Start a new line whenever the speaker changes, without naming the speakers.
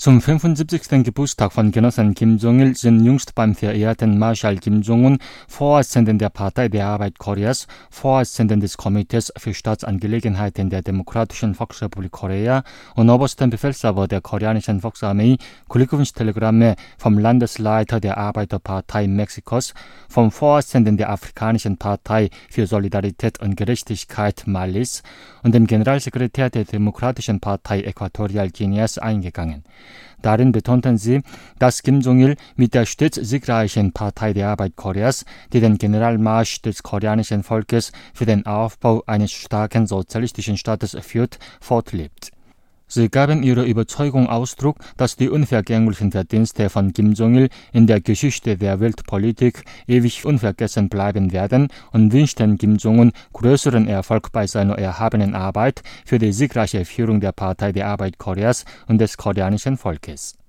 Zum 75. Geburtstag von Genossen Kim Jong-il sind jüngst beim verehrten Marschall Kim Jong-un, Vorsitzenden der Partei der Arbeit Koreas, Vorsitzenden des Komitees für Staatsangelegenheiten der Demokratischen Volksrepublik Korea und obersten Befehlshaber der koreanischen Volksarmee Glückwunschtelegramme vom Landesleiter der Arbeiterpartei Mexikos, vom Vorsitzenden der Afrikanischen Partei für Solidarität und Gerechtigkeit Malis und dem Generalsekretär der Demokratischen Partei Äquatorialguineas eingegangen. Darin betonten sie, dass Kim Jong-il mit der stets siegreichen Partei der Arbeit Koreas, die den Generalmarsch des koreanischen Volkes für den Aufbau eines starken sozialistischen Staates führt, fortlebt. Sie gaben ihrer Überzeugung Ausdruck, dass die unvergänglichen Verdienste von Kim Jong-il in der Geschichte der Weltpolitik ewig unvergessen bleiben werden und wünschten Kim Jong-un größeren Erfolg bei seiner erhabenen Arbeit für die siegreiche Führung der Partei der Arbeit Koreas und des koreanischen Volkes.